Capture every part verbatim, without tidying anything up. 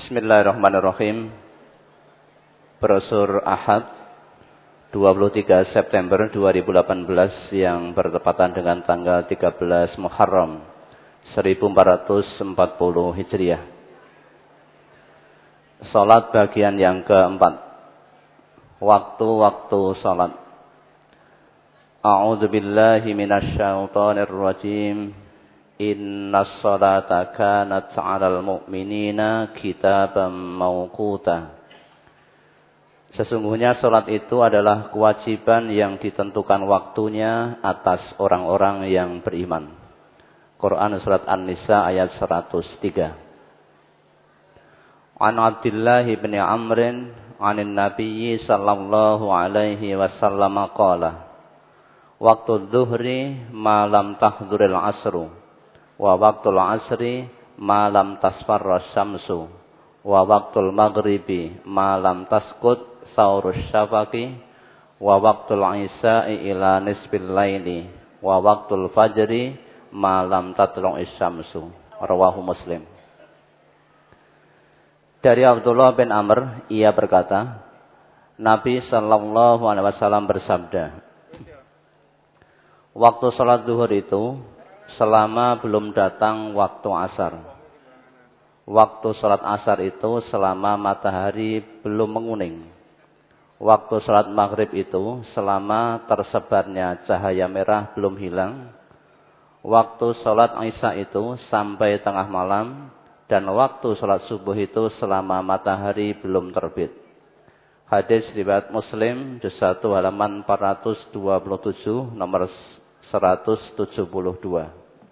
Bismillahirrahmanirrahim. Brosur Ahad dua puluh tiga September dua ribu delapan belas yang bertepatan dengan tanggal tiga belas Muharram seribu empat ratus empat puluh Hijriah. Salat bagian yang keempat. Waktu-waktu salat. A'udzu billahi minasyaitonir rajim. Innas salata kanat 'alal mu'minina kitaban mauquta. Sesungguhnya salat itu adalah kewajiban yang ditentukan waktunya atas orang-orang yang beriman. Quran surat An-Nisa ayat seratus tiga. An Abdullah bin Amr anin Nabi sallallahu alaihi wasallam qala Waqtu dhuhri ma lam tahdhuril asru wa waqtul asri ma lam tasfarra syamsu wa waqtul maghribi ma lam taskut saurus syafaqi wa waqtul isya'i ila nisfil laili wa waqtul fajri ma lam tatlu'is syamsu. Rawahu Muslim. Dari Abdullah bin Amr, ia berkata, Nabi sallallahu alaihi wasallam bersabda, waktu salat zuhur itu selama belum datang waktu asar. Waktu salat asar itu selama matahari belum menguning. Waktu salat maghrib itu selama tersebarnya cahaya merah belum hilang. Waktu salat isya itu sampai tengah malam. Dan waktu salat subuh itu selama matahari belum terbit. Hadis riwayat Muslim juz satu halaman empat ratus dua puluh tujuh nomor seratus tujuh puluh dua.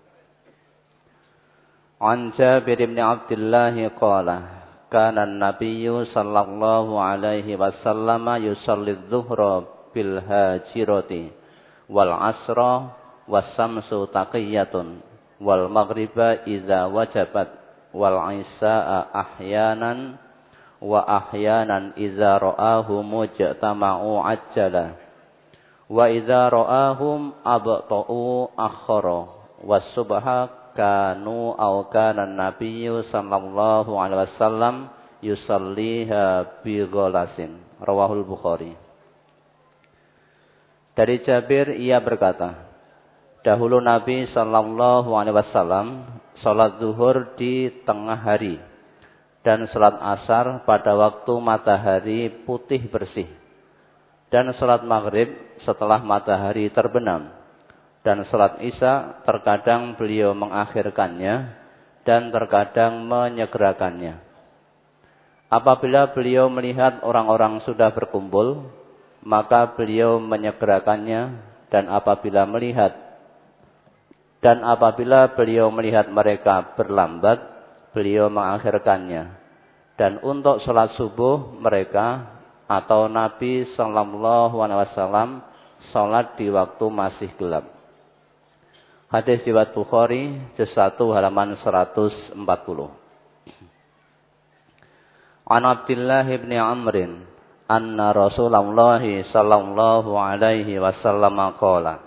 An Jabir bin Abdullah qala kana an-nabiyyu sallallahu alaihi wasallam yusalli adh-dhuhra bil hajirati wal asra was samsu taqiyatun wal maghriba idza wajabat wal isya'a ahyanan wa ahyanan idza ra'ahum mujtama'u ajjala wa idza ra'ahum abta'u akhara was subha kanu aw kana an-nabiyyu sallallahu alaihi wasallam yusalliha bi ghalasin. Rawahul Bukhari. Dari Jabir ia berkata, dahulu Nabi sallallahu alaihi wasallam salat zuhur di tengah hari dan salat asar pada waktu matahari putih bersih dan salat maghrib setelah matahari terbenam dan salat isya terkadang beliau mengakhirkannya dan terkadang menyegerakannya. Apabila beliau melihat orang-orang sudah berkumpul, maka beliau menyegerakannya dan apabila melihat Dan apabila beliau melihat mereka berlambat, beliau mengakhirkannya. Dan untuk salat subuh mereka atau Nabi sallallahu alaihi wasallam salat di waktu masih gelap. Hadis riwayat Bukhari juz satu halaman seratus empat puluh. An Abdullah bin Amr anna Rasulullah sallallahu alaihi wasallam qala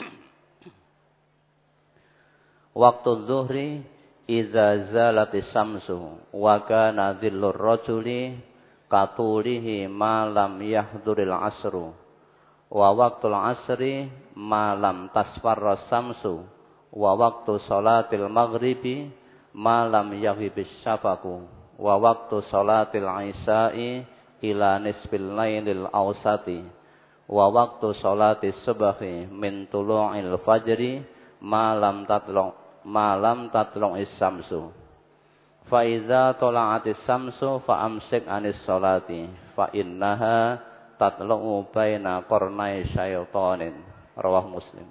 Waktu zuhri iza zalatis samsu wa kana dhillur rajuli katulihi ma lam yahduril asru wa waqtul asri ma lam tasfarra samsu wa waqtu salatil maghribi ma lam yaghibis syafaqu wa waqtu salatil isya'i ila nisfil lailil awsati wa waqtu salatis subhi min tulu'il fajri ma lam tatlu' malam tatlong is-samsu fa iza tala'atis samsu fa amsik anis salati fa innaha tatlu baina qarnai syaitanin. Rawahu Muslim.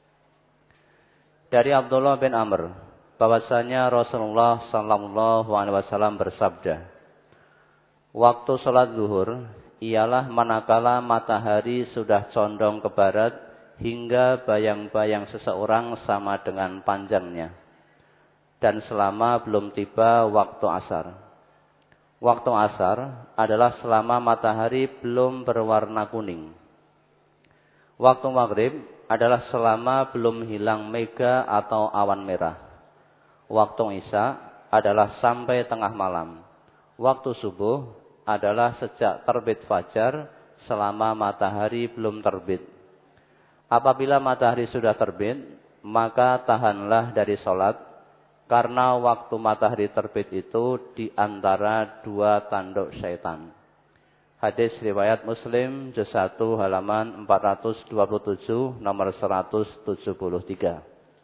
Dari Abdullah bin Amr bahwasanya Rasulullah sallallahu alaihi wasallam bersabda, waktu salat zuhur ialah manakala matahari sudah condong ke barat hingga bayang-bayang seseorang sama dengan panjangnya. Dan selama belum tiba waktu asar. Waktu asar adalah selama matahari belum berwarna kuning. Waktu maghrib adalah selama belum hilang mega atau awan merah. Waktu isya adalah sampai tengah malam. Waktu subuh adalah sejak terbit fajar selama matahari belum terbit. Apabila matahari sudah terbit, maka tahanlah dari sholat, karena waktu matahari terbit itu di antara dua tanduk syaitan. Hadis riwayat Muslim, juz satu halaman empat ratus dua puluh tujuh, nomor seratus tujuh puluh tiga.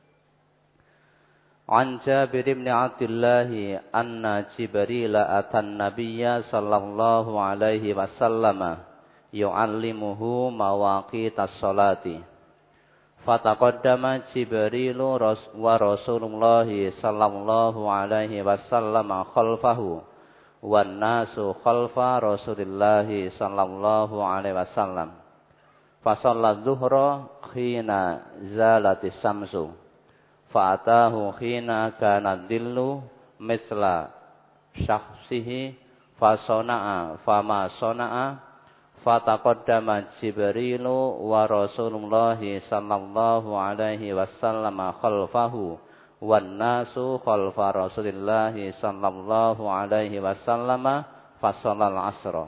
An Jabir bin Abdullah anna Jibril atan Nabiyya sallallahu alaihi wasallam yu'allimuhu mawaqitas sholati. Fataqaddama Jibrilu wa Rasulullah sallallahu alaihi wasallam khalfahu wan nasu khalfa Rasulillah sallallahu alaihi wasallam. Fasalla dhuhra khina zalatis samsu. Fa'atahu khina kana dillu misla syakhsihi fasona'a fama sona'a fataqaddama Jibrilu wa Rasulullah sallallahu alaihi wasallam khalfahu wan nasu khalfa Rasulillah sallallahu alaihi wasallam fasallal asra.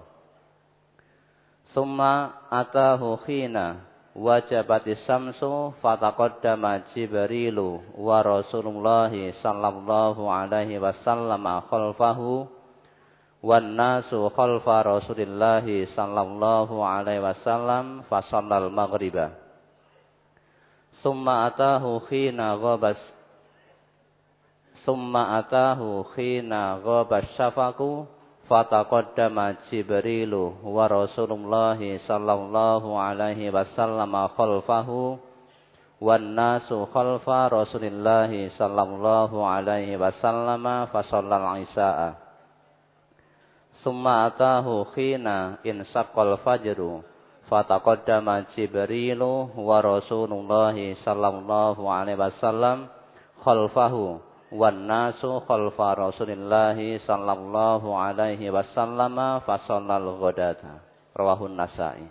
Summa atahu khina wajabatis samsu fataqaddama Jibrilu wa Rasulullah sallallahu alaihi wasallam khalfahu wan nasu khalfa Rasulillah sallallahu alaihi wasallam fasallal maghriba. Summa atahu khina ghabas Summa atahu khina ghabas syafaqu fataqaddama Jibrilu wa Rasulullah sallallahu alaihi wasallam khalfahu wan nasu khalfa Rasulillah sallallahu alaihi wasallam fasallal isya'a. Summa atahu khina insaqqal fajru fataqaddama Jibrilu wa Rasulullah sallallahu alaihi wasallam khalfahu wan nasu khalfa Rasulillah sallallahu alaihi wasallam fasallal ghadata. Rawahun Nasa'i.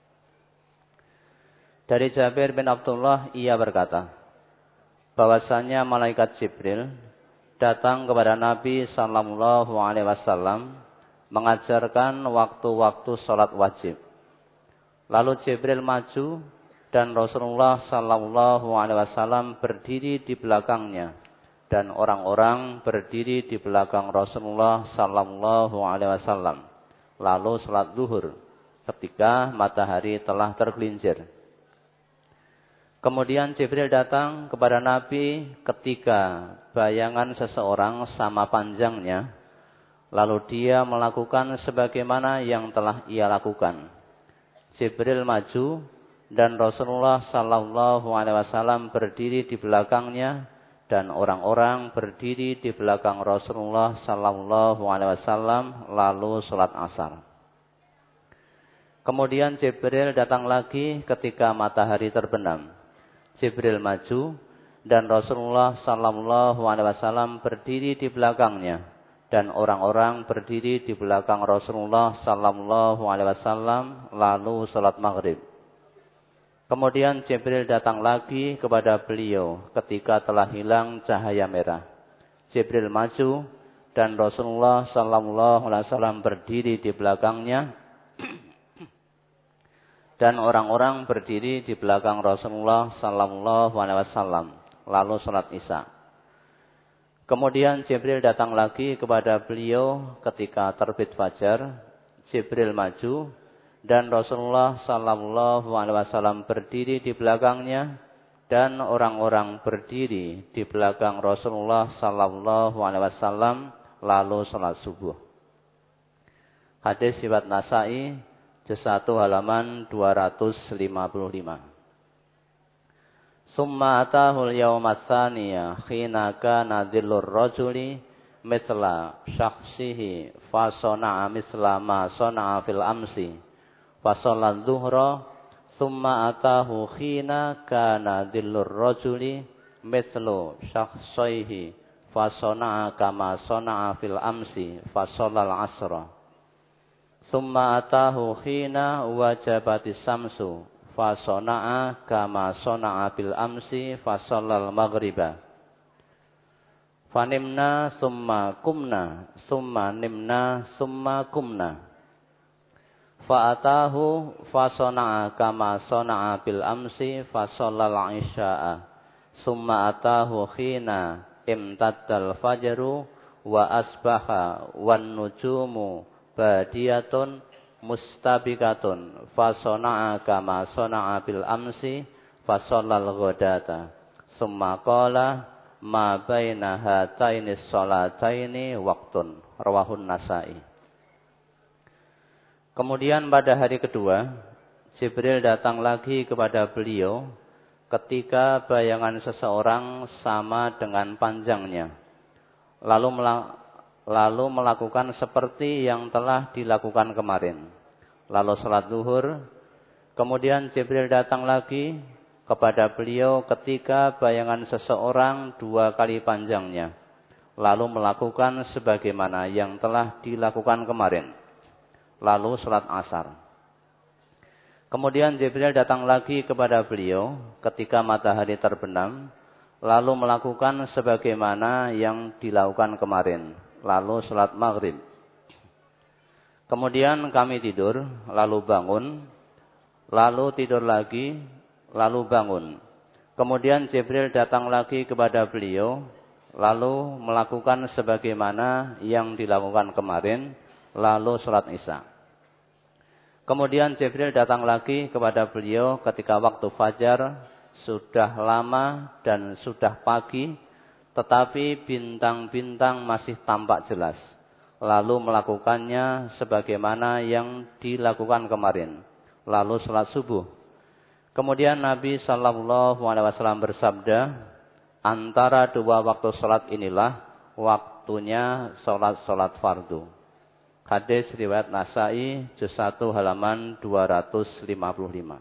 Dari Jabir bin Abdullah, ia berkata, bahwasanya malaikat Jibril datang kepada Nabi sallallahu alaihi wasallam mengajarkan waktu-waktu salat wajib. Lalu Jibril maju dan Rasulullah sallallahu alaihi wasallam berdiri di belakangnya. Dan orang-orang berdiri di belakang Rasulullah sallallahu alaihi wasallam. Lalu salat zuhur ketika matahari telah tergelincir. Kemudian Jibril datang kepada Nabi ketika bayangan seseorang sama panjangnya. Lalu dia melakukan sebagaimana yang telah ia lakukan. Jibril maju dan Rasulullah sallallahu alaihi wasallam berdiri di belakangnya. Dan orang-orang berdiri di belakang Rasulullah sallallahu alaihi wasallam lalu salat asar. Kemudian Jibril datang lagi ketika matahari terbenam. Jibril maju dan Rasulullah sallallahu alaihi wasallam berdiri di belakangnya dan orang-orang berdiri di belakang Rasulullah sallallahu alaihi wasallam lalu salat maghrib. Kemudian Jibril datang lagi kepada beliau ketika telah hilang cahaya merah. Jibril maju dan Rasulullah sallallahu alaihi wasallam berdiri di belakangnya dan orang-orang berdiri di belakang Rasulullah sallallahu alaihi wasallam lalu salat Isya. Kemudian Jibril datang lagi kepada beliau ketika terbit fajar. Jibril maju dan Rasulullah sallallahu alaihi wasallam berdiri di belakangnya dan orang-orang berdiri di belakang Rasulullah sallallahu alaihi wasallam lalu salat subuh. Hadis riwayat Nasa'i, juz satu halaman dua ratus lima puluh lima. Summa atahul yawma tsaniya khina kana dhillur rajuli mithla syakhsihi fa sana'a misla ma sana'a fil amsi. Fasolat zuhra summa atahu khina kana dhillur rajuli mithlu syakhsaihi fasona'a kama sona'a fil amsi fasolal asra. Summa atahu khina wajabatis samsu fasona'a kama sona'a fil amsi fasolal maghriba. Fanimna summa kumna, summa nimna summa kumna. Fa'atahu fasona'a kama sona'a bil amsi fasallal isya'a. Summa atahu khina imtaddal fajru wa asbaha wan nujumu badiyatun mustabikatun. Fasona'a kama sona'a bil amsi fasallal ghodata. Summa qala ma baina hataini sholataini waktun. Rawahun Nasa'i. Kemudian pada hari kedua, Jibril datang lagi kepada beliau ketika bayangan seseorang sama dengan panjangnya. Lalu lalu melakukan seperti yang telah dilakukan kemarin. Lalu salat zuhur. Kemudian Jibril datang lagi kepada beliau ketika bayangan seseorang dua kali panjangnya. Lalu melakukan sebagaimana yang telah dilakukan kemarin. Lalu salat asar. Kemudian Jibril datang lagi kepada beliau ketika matahari terbenam. Lalu melakukan sebagaimana yang dilakukan kemarin. Lalu salat maghrib. Kemudian kami tidur, lalu bangun. Lalu tidur lagi, lalu bangun. Kemudian Jibril datang lagi kepada beliau, lalu melakukan sebagaimana yang dilakukan kemarin, lalu sholat isya. Kemudian Jibril datang lagi kepada beliau ketika waktu fajar sudah lama dan sudah pagi, tetapi bintang-bintang masih tampak jelas. Lalu melakukannya sebagaimana yang dilakukan kemarin, lalu sholat subuh. Kemudian Nabi Shallallahu Alaihi Wasallam bersabda, antara dua waktu sholat inilah waktunya sholat-sholat fardu. Hadis riwayat Nasa'i, juz satu halaman dua ratus lima puluh lima.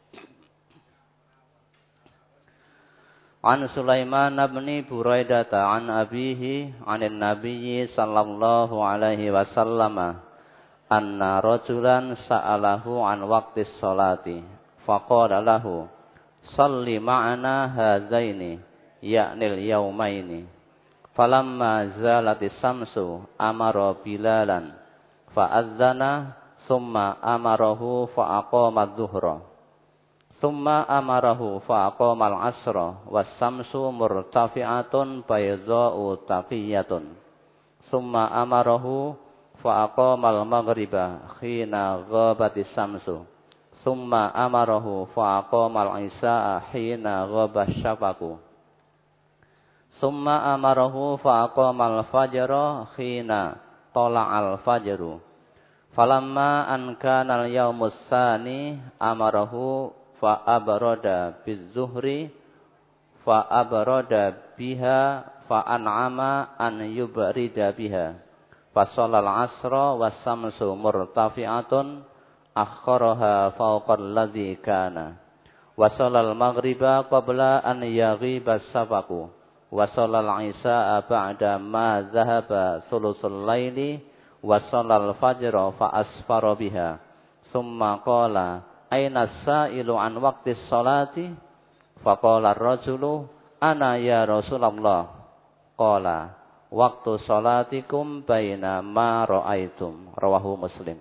An Sulaiman bin Buraidah an abihi anin Nabiyyi sallallahu alaihi wasallam anna rajulan sa'alahu an waqtis sholati. Faqala lahu salli ma'ana hadzaini ya'nil yaumaini. Falamma zalatis samsu amara Bilalan fa'adzana thumma amarahu fa'aqama adh-dhuhra. Thumma amarahu fa'aqama al-'asra was-samsu murtafi'atun baydha'u taqiyatun. Thumma amarahu fa'aqama al-maghriba khina ghabatis samsu. Thumma amarahu fa'aqama al-isya'a hina ghaba asy-syafaqu. Thumma amarahu fa'aqama al-fajra hina tala'al fajru. Falamma an kana al-yaumus tsani amarahu fa'abrada biz-zuhri fa'abrada biha fa'an'ama an yubrida biha. Fasallal asra was-samsu murtafi'atun akharaha fawqal ladzi kana. Wa sallal maghriba qabla an yaghiba as-safaqu. Wa sallal isya'a ba'da ma dhahaba thuluthul laili. Wa sallal fajra fa asfara biha. Tsumma qala aina as-sa'ilu an waqtis sholati? Faqala ar-rajulu ana ya Rasulullah. Qala waqtu sholatikum baina ma ra'aitum. Rawahu Muslim.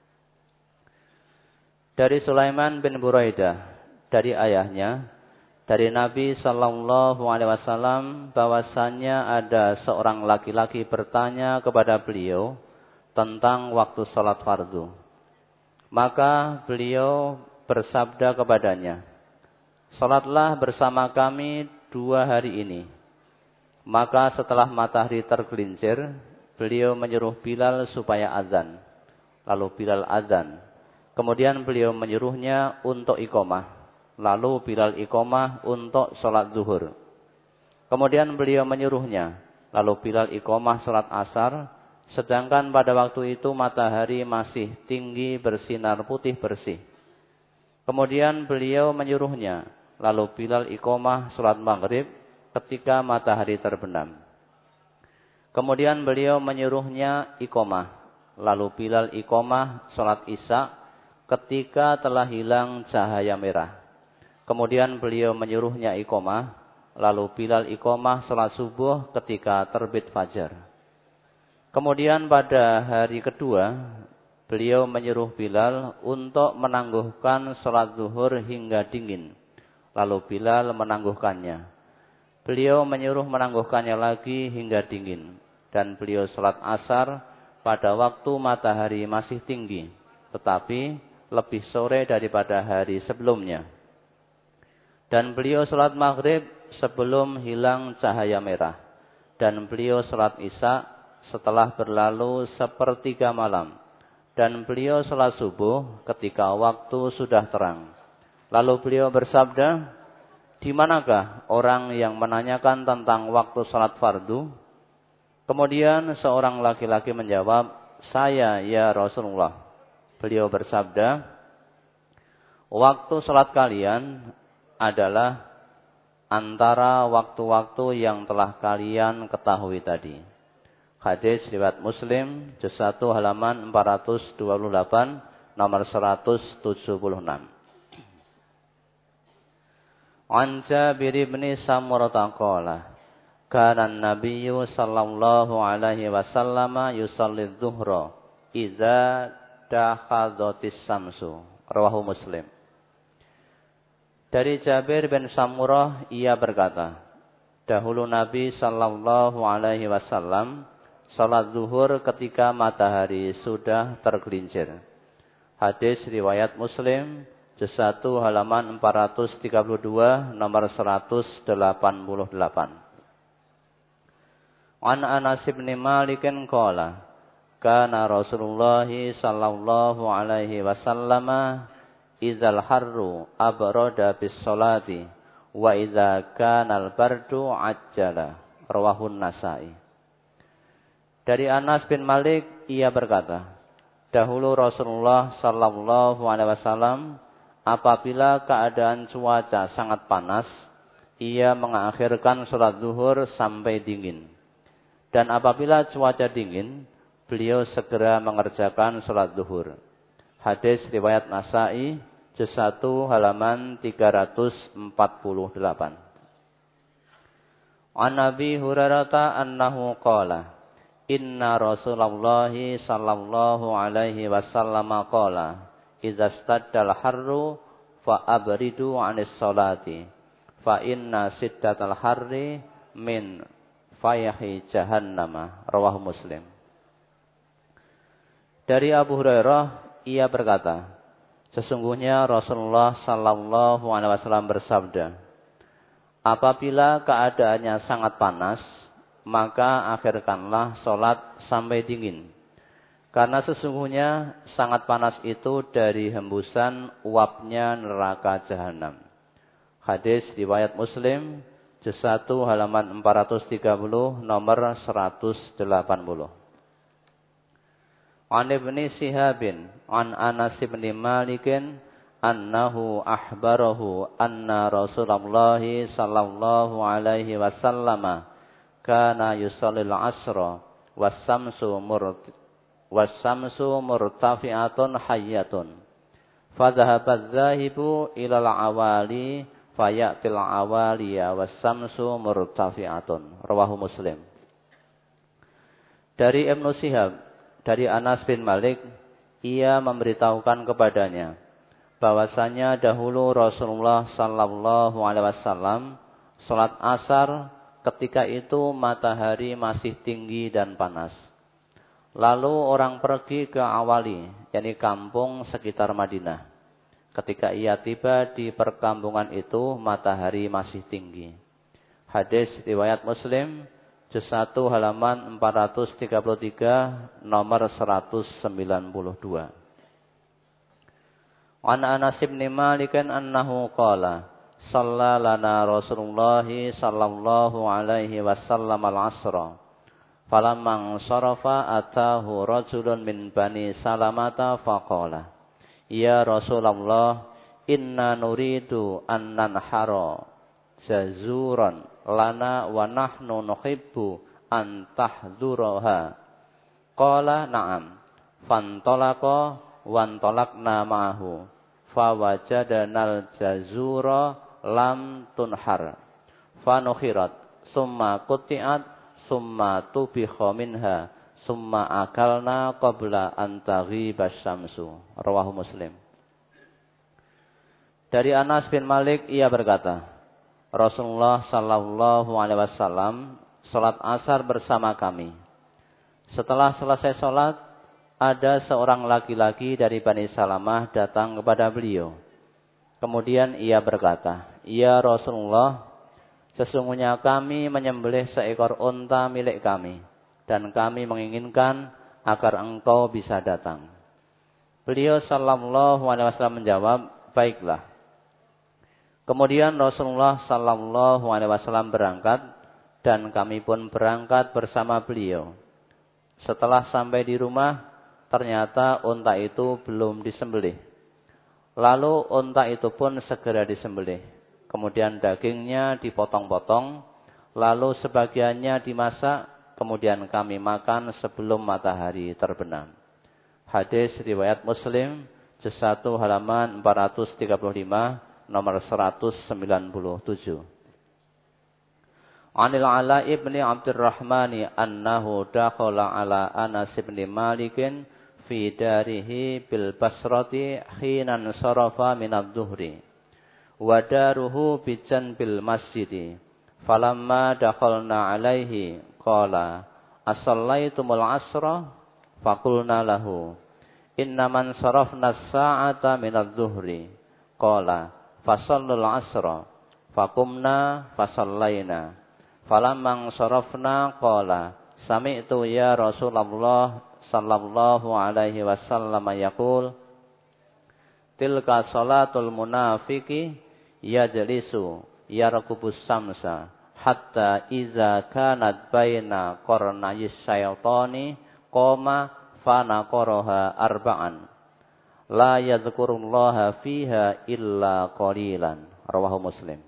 Dari Sulaiman bin Buraidah, dari ayahnya, dari Nabi Sallallahu Alaihi Wasallam, bahwasannya ada seorang laki-laki bertanya kepada beliau tentang waktu sholat fardu. Maka beliau bersabda kepadanya, sholatlah bersama kami dua hari ini. Maka setelah matahari tergelincir, beliau menyuruh Bilal supaya azan. Lalu Bilal azan. Kemudian beliau menyuruhnya untuk iqamah. Lalu Bilal iqamah untuk sholat zuhur. Kemudian beliau menyuruhnya. Lalu Bilal iqamah sholat asar. Sedangkan pada waktu itu matahari masih tinggi bersinar putih bersih. Kemudian beliau menyuruhnya. Lalu Bilal iqamah sholat maghrib ketika matahari terbenam. Kemudian beliau menyuruhnya iqamah. Lalu Bilal iqamah sholat isya ketika telah hilang cahaya merah. Kemudian beliau menyuruhnya iqamah. Lalu Bilal iqamah salat subuh ketika terbit fajar. Kemudian pada hari kedua, beliau menyuruh Bilal untuk menangguhkan salat zuhur hingga dingin. Lalu Bilal menangguhkannya. Beliau menyuruh menangguhkannya lagi hingga dingin. Dan beliau salat asar pada waktu matahari masih tinggi, tetapi lebih sore daripada hari sebelumnya. Dan beliau salat maghrib sebelum hilang cahaya merah. Dan beliau salat isya setelah berlalu sepertiga malam. Dan beliau salat subuh ketika waktu sudah terang. Lalu beliau bersabda, di manakah orang yang menanyakan tentang waktu salat fardu? Kemudian seorang laki-laki menjawab, saya ya Rasulullah. Beliau bersabda, waktu salat kalian adalah antara waktu-waktu yang telah kalian ketahui tadi. Hadis riwayat Muslim, juz satu halaman empat ratus dua puluh delapan, nomor seratus tujuh puluh enam. An Jabir bin Samurah qala, kana an-nabiyyu sallallahu alaihi wasallam yusalli adh-dhuhra idza dakhadatis samsu. Rawahu Muslim. Dari Jabir bin Samurah ia berkata, dahulu Nabi sallallahu alaihi wasallam salat zuhur ketika matahari sudah tergelincir. Hadis riwayat Muslim, juz satu halaman empat ratus tiga puluh dua, nomor seratus delapan puluh delapan. An Anas bin Malik qala, kana Rasulullah sallallahu alaihi wasallam idzal harru abrada bis salati wa idza kana al bardu ajjala. Rawahu Nasa'i. Dari Anas bin Malik ia berkata, dahulu Rasulullah sallallahu alaihi wasallam apabila keadaan cuaca sangat panas, ia mengakhirkan salat zuhur sampai dingin. Dan apabila cuaca dingin, beliau segera mengerjakan salat zuhur. Hadis riwayat Nasa'i, juz satu halaman tiga ratus empat puluh delapan. An Abi Hurairah annahu qala, inna Rasulullah sallallahu alaihi wasallam qala, idza staddal harru fa abridu 'anis salati fa inna siddatal harri min fayahi jahannama. Rawahu Muslim. Dari Abu Hurairah ia berkata, sesungguhnya Rasulullah sallallahu alaihi wasallam bersabda, apabila keadaannya sangat panas, maka akhirkanlah salat sampai dingin. Karena sesungguhnya sangat panas itu dari hembusan uapnya neraka jahanam. Hadis riwayat Muslim, juz satu halaman empat ratus tiga puluh, nomor seratus delapan puluh. An Ibni Sihabin an Anas bin Malik annahu ahbarahu anna Rasulullah sallallahu alaihi wasallam kana yusallil asra was-samsu murt was-samsu murtafi'atun hayyatun fadhahaba adh-dhahibu ilal awali fayatil awaliya was-samsu murtafi'atun. Rawahu Muslim. Dari Ibnu Shihab, dari Anas bin Malik, ia memberitahukan kepadanya bahwasanya dahulu Rasulullah sallallahu alaihi wasallam salat asar ketika itu matahari masih tinggi dan panas. Lalu orang pergi ke Awali, yakni kampung sekitar Madinah. Ketika ia tiba di perkampungan itu, matahari masih tinggi. Hadis riwayat Muslim, juz satu halaman empat ratus tiga puluh tiga, nomor seratus sembilan puluh dua. An Anas bin Malik annahu qala, shalla lana Rasulullah sallallahu alaihi wasallam al-asra. Falamman sarafa atahu rajulun min bani Salamata faqala, ya Rasulullah, inna nuridu an nanhara jazuran lana wa nahnu nuhibbu an tahduraha. Qala na'am. Fantalaqa wantalaqna ma'ahu. Fawajadanal jazura lam tunhar. fanukhirat, summa quti'at, summa tubikha minha, summa akalna qabla an taghiba syamsu. Rawahu Muslim. Dari Anas bin Malik ia berkata, Rasulullah sallallahu alaihi wasallam salat asar bersama kami. Setelah selesai salat, ada seorang laki-laki dari Bani Salamah datang kepada beliau. Kemudian ia berkata, "Ya Rasulullah, sesungguhnya kami menyembelih seekor unta milik kami dan kami menginginkan agar engkau bisa datang." Beliau sallallahu alaihi wasallam menjawab, "Baiklah." Kemudian Rasulullah sallallahu alaihi wasallam berangkat dan kami pun berangkat bersama beliau. Setelah sampai di rumah, ternyata unta itu belum disembelih. Lalu unta itu pun segera disembelih. Kemudian dagingnya dipotong-potong, lalu sebagiannya dimasak, kemudian kami makan sebelum matahari terbenam. Hadis riwayat Muslim, juz satu halaman empat ratus tiga puluh lima, nomor seratus sembilan puluh tujuh. Anil Ala ibni Abdurrahmani annahu dakhala ala Anas ibn Malikin fi darihi bil Basrati hinan sarafa minad dhuhri wa daruhu bijan bil masjidi falamma dakhalna alaihi qala asallaitumul asra faqulna lahu inna man sarafna as-sa'ata minad dhuhri qala fasallul asra faqumna fasallaina falamma sarafna qala sami'tu ya Rasulullah sallallahu alaihi wasallam yaqul tilka salatul munafiqi yajlisu yarqubus samsa hatta iza kanat baina qarnayis syaitani qama fana qaraha arba'an la yadhkurullaha fiha illa qalilan. Rawahu Muslim.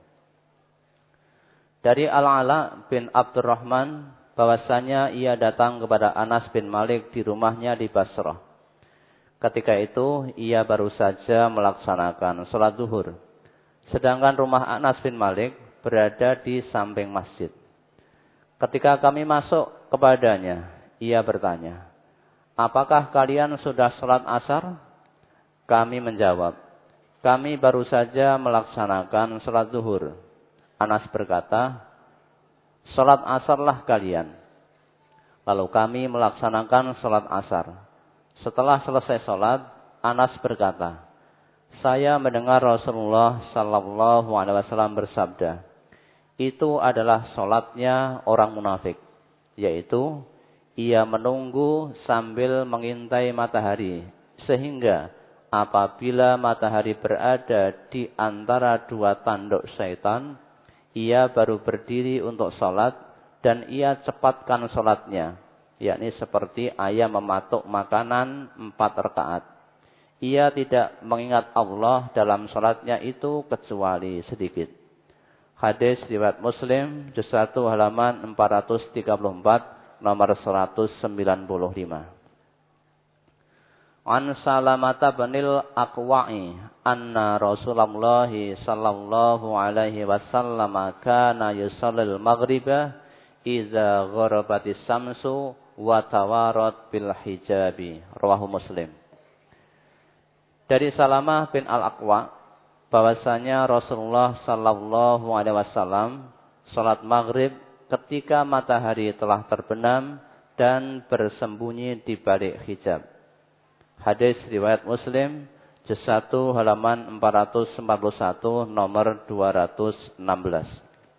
Dari Al-Ala bin Abdurrahman bahwasanya ia datang kepada Anas bin Malik di rumahnya di Basrah. Ketika itu ia baru saja melaksanakan sholat zuhur. Sedangkan rumah Anas bin Malik berada di samping masjid. Ketika kami masuk kepadanya, ia bertanya, "Apakah kalian sudah sholat asar?" Kami menjawab, "Kami baru saja melaksanakan sholat zuhur." Anas berkata, "Sholat asarlah kalian." Lalu kami melaksanakan sholat asar. Setelah selesai sholat, Anas berkata, "Saya mendengar Rasulullah sallallahu alaihi wasallam bersabda, itu adalah sholatnya orang munafik, yaitu ia menunggu sambil mengintai matahari, sehingga apabila matahari berada di antara dua tanduk syaitan, ia baru berdiri untuk sholat dan ia cepatkan sholatnya, yakni seperti ayam mematuk makanan empat rakaat. Ia tidak mengingat Allah dalam sholatnya itu kecuali sedikit." Hadis riwayat Muslim, juz satu halaman empat ratus tiga puluh empat, nomor seratus sembilan puluh lima. An Salamata binil Aqwa'i anna Rasulullah sallallahu alaihi wasallam kana yusallil maghriba idza gharabatis samsu wa tawarat bil hijabi. Rawahu Muslim. Dari Salamah bin Al-Aqwa bahwasanya Rasulullah sallallahu alaihi wasallam salat maghrib ketika matahari telah terbenam dan bersembunyi di balik hijab. Hadis riwayat Muslim, juz satu halaman empat ratus empat puluh satu, nomor dua ratus enam belas.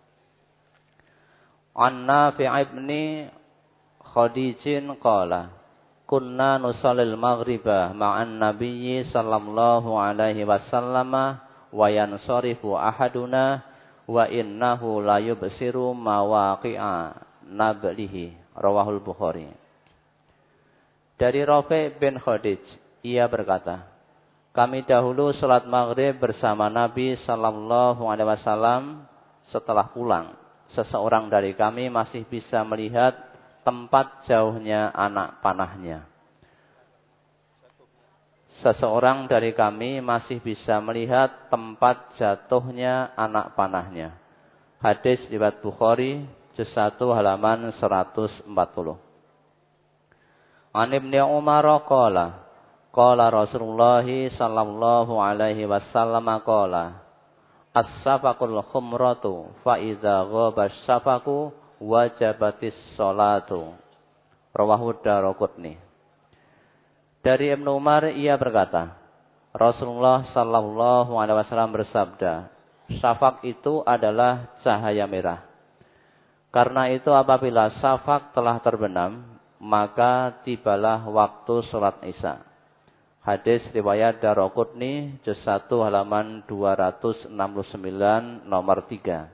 An Nafi' ibni Khadijin qala kunna nusallil maghriba ma'an nabiyyi sallallahu alaihi wasallam wa yansarifu ahaduna wa innahu la yubsiru mawaqi'a nablihi. Rawahul Bukhari. Dari Rafi' bin Khadij, ia berkata, kami dahulu salat maghrib bersama Nabi sallallahu alaihi wasallam. Setelah pulang, seseorang dari kami masih bisa melihat tempat jauhnya anak panahnya. Seseorang dari kami masih bisa melihat tempat jatuhnya anak panahnya. Hadis riwayat Bukhari juz satu halaman seratus empat puluh. An Ibnu Umar qala qala Rasulullah sallallahu alaihi wasallam qala as-safaqul khumratu fa idza ghaba as-safaqu wajabatis sholatu. Rawahu Daraqutni. Dari Ibnu Umar ia berkata, Rasulullah sallallahu alaihi wasallam bersabda, syafaq itu adalah cahaya merah. Karena itu apabila syafaq telah terbenam, maka tibalah waktu salat Isya. Hadis riwayat Daraqutni juz satu halaman dua ratus enam puluh sembilan nomor tiga.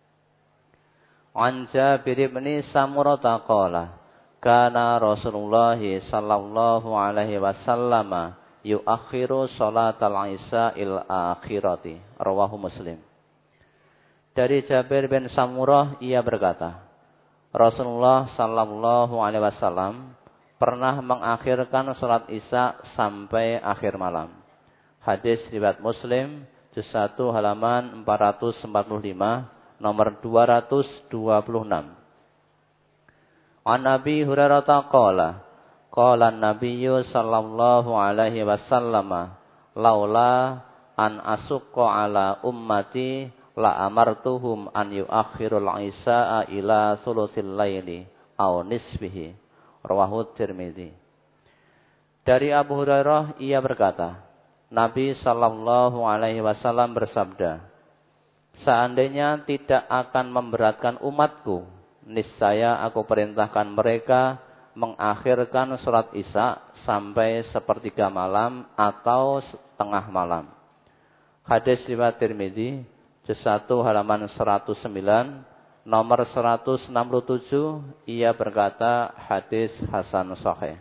An Jabir bin Samurah qala kana Rasulullah sallallahu alaihi wasallam yuakhiru salatal Isya il akhirati. Rawahu Muslim. Dari Jabir bin Samurah ia berkata, Rasulullah sallallahu alaihi wasallam pernah mengakhirkan salat Isya sampai akhir malam. Hadis riwayat Muslim juz satu halaman empat ratus empat puluh lima nomor dua ratus dua puluh enam. An Abi Hurairah qala qala an-nabiyyu sallallahu alaihi wasallam laula an asukka ala ummati la amartuhum an yuakhirul isya'a ila thuluthil laili aw nisfihi. Rawahu Tirmidzi. Dari Abu Hurairah ia berkata, Nabi sallallahu alaihi wasallam bersabda, seandainya tidak akan memberatkan umatku, niscaya aku perintahkan mereka mengakhirkan salat Isya sampai sepertiga malam atau setengah malam. Hadis riwayat Tirmidzi, juz satu halaman seratus sembilan, nomor seratus enam puluh tujuh, ia berkata hadis hasan sahih.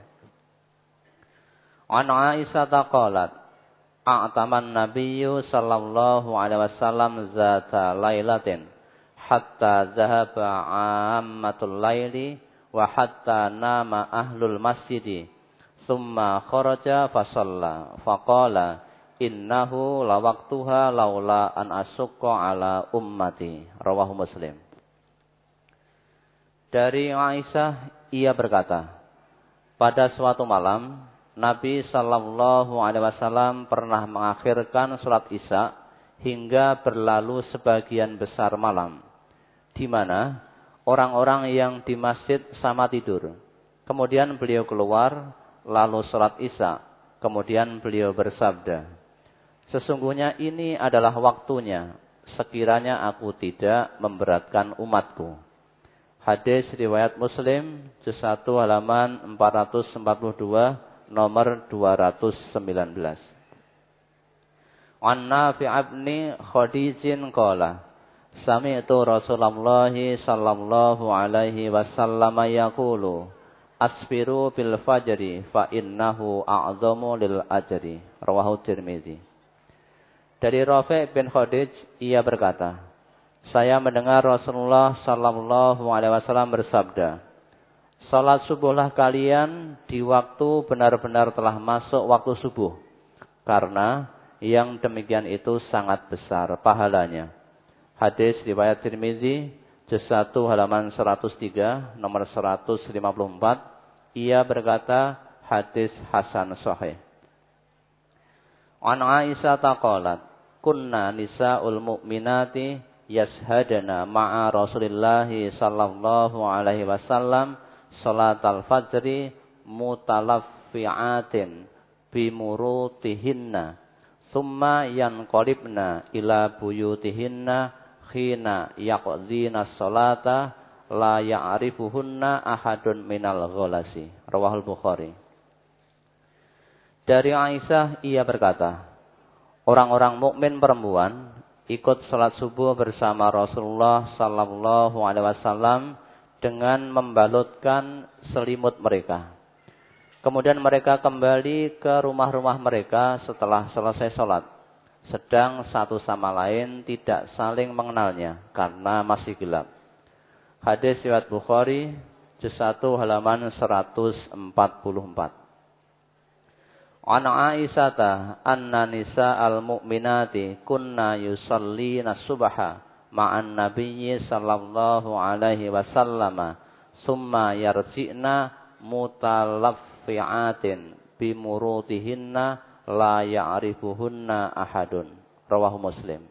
An Aisyah qalat, a'taman nabiyyu sallallahu alaihi wasallam zata lailatin hatta dhahaba ammatul laili wa hatta nama ahlul masjidi thumma kharaja fa shalla faqala innahu lawaqtuha laula an asukka ala ummati. Rawahu Muslim. Dari Aisyah ia berkata, pada suatu malam Nabi sallallahu alaihi wasallam pernah mengakhirkan salat Isya hingga berlalu sebagian besar malam, di mana orang-orang yang di masjid sama tidur. Kemudian beliau keluar lalu salat Isya. Kemudian beliau bersabda, sesungguhnya ini adalah waktunya sekiranya aku tidak memberatkan umatku. Hadis riwayat Muslim juz satu halaman empat ratus empat puluh dua nomor dua ratus sembilan belas. An Nafi' bin Khadijin qala sami'tu Rasulullah sallallahu alaihi wasallam yaqulu asfiru bil fajri fa innahu a'zamu lil ajri. Rawahu Tirmidzi. Dari Rafi' bin Khadij ia berkata, saya mendengar Rasulullah sallallahu alaihi wasallam bersabda, salat subuhlah kalian di waktu benar-benar telah masuk waktu subuh, karena yang demikian itu sangat besar pahalanya. Hadis riwayat Tirmidzi, juz satu halaman seratus tiga, nomor seratus lima puluh empat, ia berkata hadis hasan sahih. An Aisyah qalat, kunna nisa'ul mu'minati yashhadana ma'a Rasulillah sallallahu alaihi wasallam salatal fajri mutalaffi'atin bimurutihinna thumma yanqalibna ila buyutihinna khina yaqdina sholata la ya'rifuhunna ahadun minal ghalasi. Rawahul Bukhari. Dari Aisyah ia berkata, orang-orang mukmin perempuan ikut salat subuh bersama Rasulullah sallallahu alaihi wasallam dengan membalutkan selimut mereka. Kemudian mereka kembali ke rumah-rumah mereka setelah selesai salat, sedang satu sama lain tidak saling mengenalnya karena masih gelap. Hadis riwayat Bukhari juz satu halaman seratus empat puluh empat. An Aisyata anna nisa'al mu'minati kunna yusallina subha ma'an nabiyyi sallallahu alaihi wasallam summa yarji'na mutalaffi'atin bimurutihinna la ya'rifuhunna ahadun. Rawahu Muslim.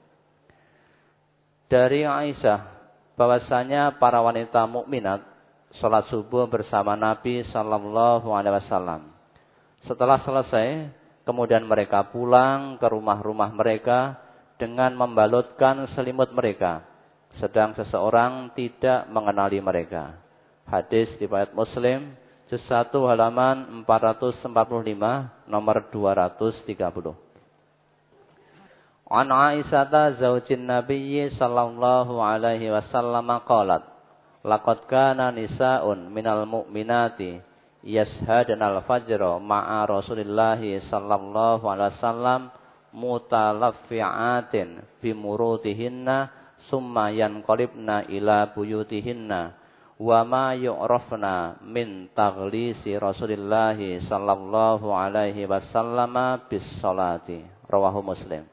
Dari Aisyah bahwasanya para wanita mukminat salat subuh bersama Nabi sallallahu alaihi wasallam. Setelah selesai, kemudian mereka pulang ke rumah-rumah mereka dengan membalutkan selimut mereka, sedang seseorang tidak mengenali mereka. Hadis riwayat Muslim, juz satu halaman empat ratus empat puluh lima, nomor dua ratus tiga puluh. An Aisyah zaujin Nabiyyi sallallahu alaihi wasallam qalat, laqad kana nisa'un minal mu'minati yashhadna al-fajra ma'a Rasulillahi sallallahu alaihi wasallam mutalaffi'atin bimurutihinna summa yanqalibna ila buyutihinna wa ma yu'rafna min taghlisi Rasulillahi sallallahu alaihi wasallam bis salati. Rawahu Muslim.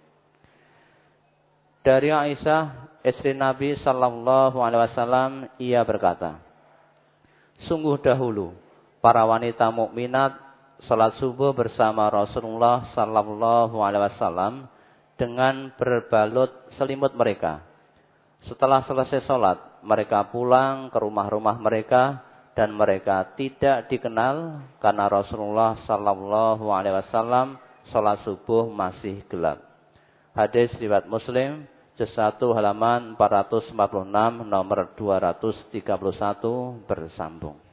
Dari Aisyah istri Nabi sallallahu alaihi wasallam, ia berkata, sungguh dahulu para wanita mukminat salat subuh bersama Rasulullah sallallahu alaihi wasallam dengan berbalut selimut mereka. Setelah selesai salat, mereka pulang ke rumah-rumah mereka dan mereka tidak dikenal karena Rasulullah sallallahu alaihi wasallam salat subuh masih gelap. Hadis riwayat Muslim, juz satu halaman empat ratus empat puluh enam, nomor dua ratus tiga puluh satu bersambung.